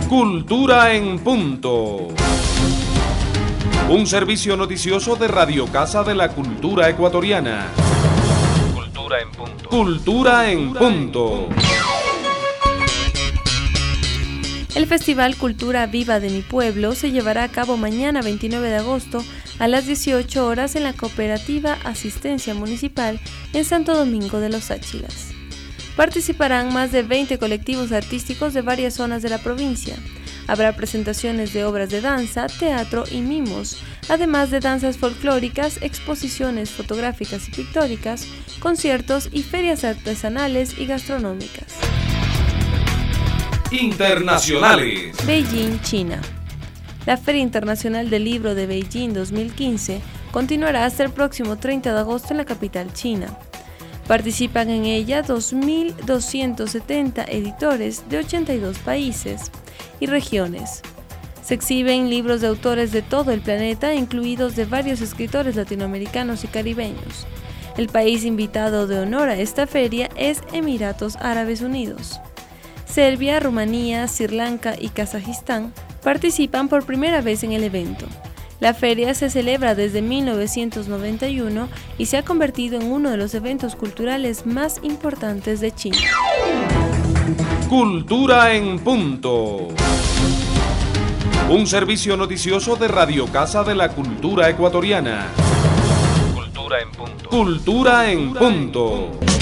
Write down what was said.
Cultura en Punto. Un servicio noticioso de Radio Casa de la Cultura Ecuatoriana. Cultura en Punto. Cultura en Punto. El Festival Cultura Viva de mi Pueblo se llevará a cabo mañana 29 de agosto a las 18 horas en la Cooperativa Asistencia Municipal en Santo Domingo de los Áchilas. Participarán más de 20 colectivos artísticos de varias zonas de la provincia. Habrá presentaciones de obras de danza, teatro y mimos, además de danzas folclóricas, exposiciones fotográficas y pictóricas, conciertos y ferias artesanales y gastronómicas. Internacionales. Beijing, China. La Feria Internacional del Libro de Beijing 2015 continuará hasta el próximo 30 de agosto en la capital china. Participan en ella 2.270 editores de 82 países y regiones. Se exhiben libros de autores de todo el planeta, incluidos de varios escritores latinoamericanos y caribeños. El país invitado de honor a esta feria es Emiratos Árabes Unidos. Serbia, Rumanía, Sri Lanka y Kazajistán participan por primera vez en el evento. La feria se celebra desde 1991 y se ha convertido en uno de los eventos culturales más importantes de China. Cultura en Punto. Un servicio noticioso de Radio Casa de la Cultura Ecuatoriana. Cultura en Punto. Cultura en Punto.